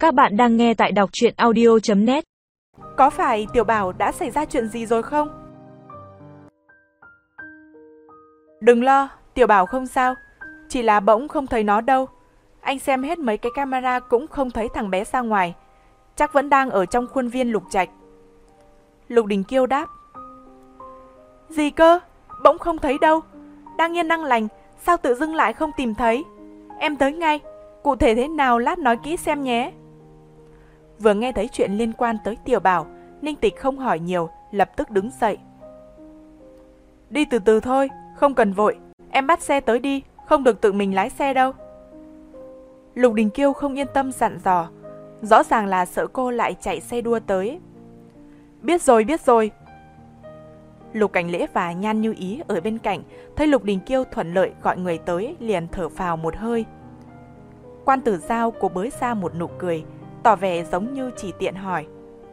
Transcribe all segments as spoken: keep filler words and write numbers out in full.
Các bạn đang nghe tại đọc truyện audio chấm net. Có phải Tiểu Bảo đã xảy ra chuyện gì rồi không? Đừng lo, Tiểu Bảo không sao. Chỉ là bỗng không thấy nó đâu. Anh xem hết mấy cái camera cũng không thấy thằng bé ra ngoài. Chắc vẫn đang ở trong khuôn viên Lục Trạch. Lục Đình Kiêu đáp. Gì cơ? Bỗng không thấy đâu. Đang yên đang lành, sao tự dưng lại không tìm thấy? Em tới ngay. Cụ thể thế nào lát nói kỹ xem nhé. Vừa nghe thấy chuyện liên quan tới Tiểu Bảo, Ninh Tịch không hỏi nhiều, lập tức đứng dậy. Đi từ từ thôi, không cần vội. Em bắt xe tới đi, không được tự mình lái xe đâu. Lục Đình Kiêu không yên tâm dặn dò. Rõ ràng là sợ cô lại chạy xe đua tới. Biết rồi, biết rồi. Lục Cảnh Lễ và Nhan Như Ý ở bên cạnh thấy Lục Đình Kiêu thuận lợi gọi người tới, liền thở phào một hơi. Quan Tử Giao cố bới ra một nụ cười, tỏ vẻ giống như chỉ tiện hỏi.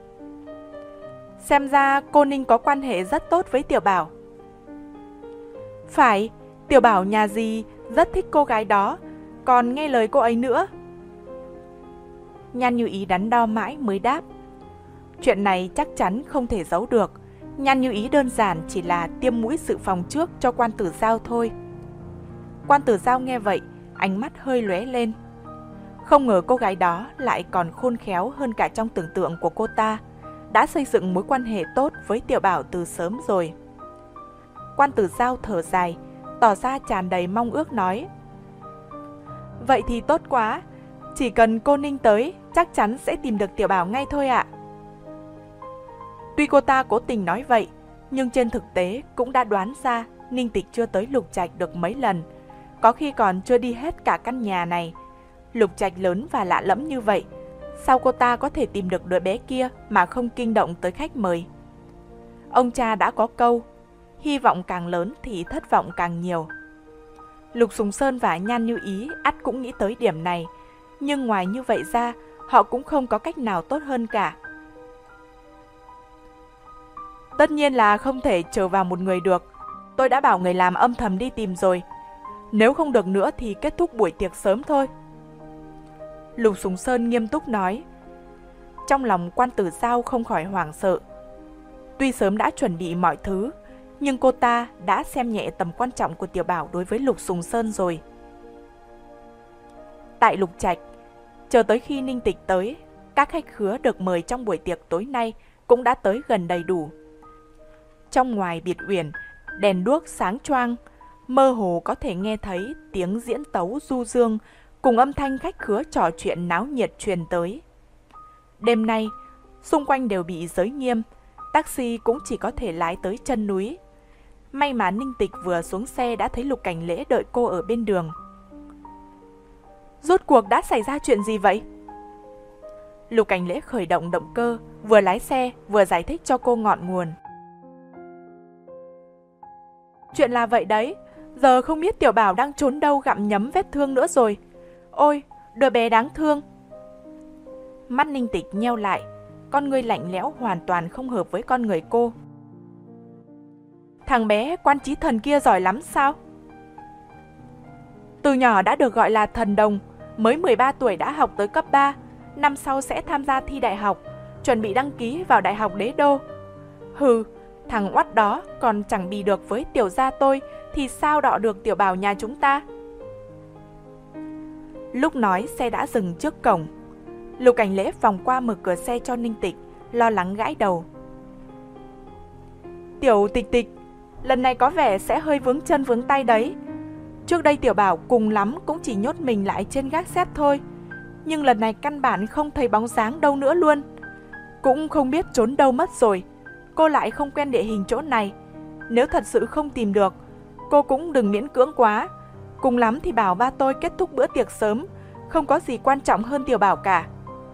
Xem ra cô Ninh có quan hệ rất tốt với Tiểu Bảo. Phải, Tiểu Bảo nhà dì rất thích cô gái đó, còn nghe lời cô ấy nữa. Nhan Như Ý đắn đo mãi mới đáp. Chuyện này chắc chắn không thể giấu được. Nhan Như Ý đơn giản chỉ là tiêm mũi dự phòng trước cho Quan Tử Giao thôi. Quan Tử Giao nghe vậy, ánh mắt hơi lóe lên. Không ngờ cô gái đó lại còn khôn khéo hơn cả trong tưởng tượng của cô ta, đã xây dựng mối quan hệ tốt với Tiểu Bảo từ sớm rồi. Quan Tử Giao thở dài, tỏ ra tràn đầy mong ước nói. Vậy thì tốt quá, chỉ cần cô Ninh tới, chắc chắn sẽ tìm được Tiểu Bảo ngay thôi ạ. Tuy cô ta cố tình nói vậy, nhưng trên thực tế cũng đã đoán ra Ninh Tịch chưa tới Lục Trạch được mấy lần, có khi còn chưa đi hết cả căn nhà này. Lục Trạch lớn và lạ lẫm như vậy, sao cô ta có thể tìm được đứa bé kia mà không kinh động tới khách mời? Ông cha đã có câu, hy vọng càng lớn thì thất vọng càng nhiều. Lục Sùng Sơn và Nhan Như Ý ắt cũng nghĩ tới điểm này, nhưng ngoài như vậy ra, họ cũng không có cách nào tốt hơn cả. Tất nhiên là không thể chờ vào một người được. Tôi đã bảo người làm âm thầm đi tìm rồi. Nếu không được nữa thì kết thúc buổi tiệc sớm thôi. Lục Sùng Sơn nghiêm túc nói. Trong lòng Quan Tử Giao không khỏi hoảng sợ. Tuy sớm đã chuẩn bị mọi thứ, nhưng cô ta đã xem nhẹ tầm quan trọng của Tiểu Bảo đối với Lục Sùng Sơn rồi. Tại Lục Trạch, chờ tới khi Ninh Tịch tới, các khách khứa được mời trong buổi tiệc tối nay cũng đã tới gần đầy đủ. Trong ngoài biệt uyển, đèn đuốc sáng choang, mơ hồ có thể nghe thấy tiếng diễn tấu du dương cùng âm thanh khách khứa trò chuyện náo nhiệt truyền tới. Đêm nay, xung quanh đều bị giới nghiêm, taxi cũng chỉ có thể lái tới chân núi. May mà Ninh Tịch vừa xuống xe đã thấy Lục Cảnh Lễ đợi cô ở bên đường. Rốt cuộc đã xảy ra chuyện gì vậy? Lục Cảnh Lễ khởi động động cơ, vừa lái xe vừa giải thích cho cô ngọn nguồn. Chuyện là vậy đấy, giờ không biết Tiểu Bảo đang trốn đâu gặm nhấm vết thương nữa rồi. Ôi, đứa bé đáng thương. Mắt Ninh Tịch nheo lại, con người lạnh lẽo hoàn toàn không hợp với con người cô. Thằng bé Quan Chí Thần kia giỏi lắm sao? Từ nhỏ đã được gọi là thần đồng, mới mười ba tuổi đã học tới cấp ba, năm sau sẽ tham gia thi đại học, chuẩn bị đăng ký vào Đại học Đế Đô. Hừ, thằng oắt đó còn chẳng bì được với Tiểu gia tôi thì sao đọ được Tiểu Bảo nhà chúng ta? Lúc nói xe đã dừng trước cổng. Lục Cảnh Lễ vòng qua mở cửa xe cho Ninh Tịch, lo lắng gãi đầu. Tiểu Tịch Tịch, lần này có vẻ sẽ hơi vướng chân vướng tay đấy. Trước đây Tiểu Bảo cùng lắm cũng chỉ nhốt mình lại trên gác xếp thôi, nhưng lần này căn bản không thấy bóng dáng đâu nữa luôn. Cũng không biết trốn đâu mất rồi. Cô lại không quen địa hình chỗ này. Nếu thật sự không tìm được, cô cũng đừng miễn cưỡng quá. Cùng lắm thì bảo ba tôi kết thúc bữa tiệc sớm, không có gì quan trọng hơn Tiểu Bảo cả.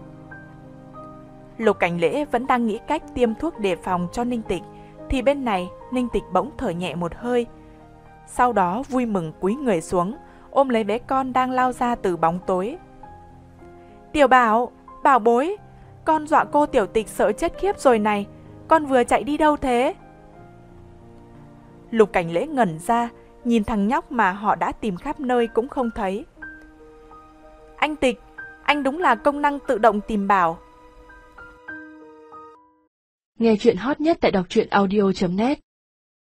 Lục Cảnh Lễ vẫn đang nghĩ cách tiêm thuốc đề phòng cho Ninh Tịch, thì bên này Ninh Tịch bỗng thở nhẹ một hơi. Sau đó vui mừng cúi người xuống, ôm lấy bé con đang lao ra từ bóng tối. Tiểu Bảo, bảo bối, con dọa cô Tiểu Tịch sợ chết khiếp rồi này, con vừa chạy đi đâu thế? Lục Cảnh Lễ ngẩn ra, nhìn thằng nhóc mà họ đã tìm khắp nơi cũng không thấy. Anh Tịch, anh đúng là công năng tự động tìm bảo. Nghe chuyện hot nhất tại đọc truyện audio chấm net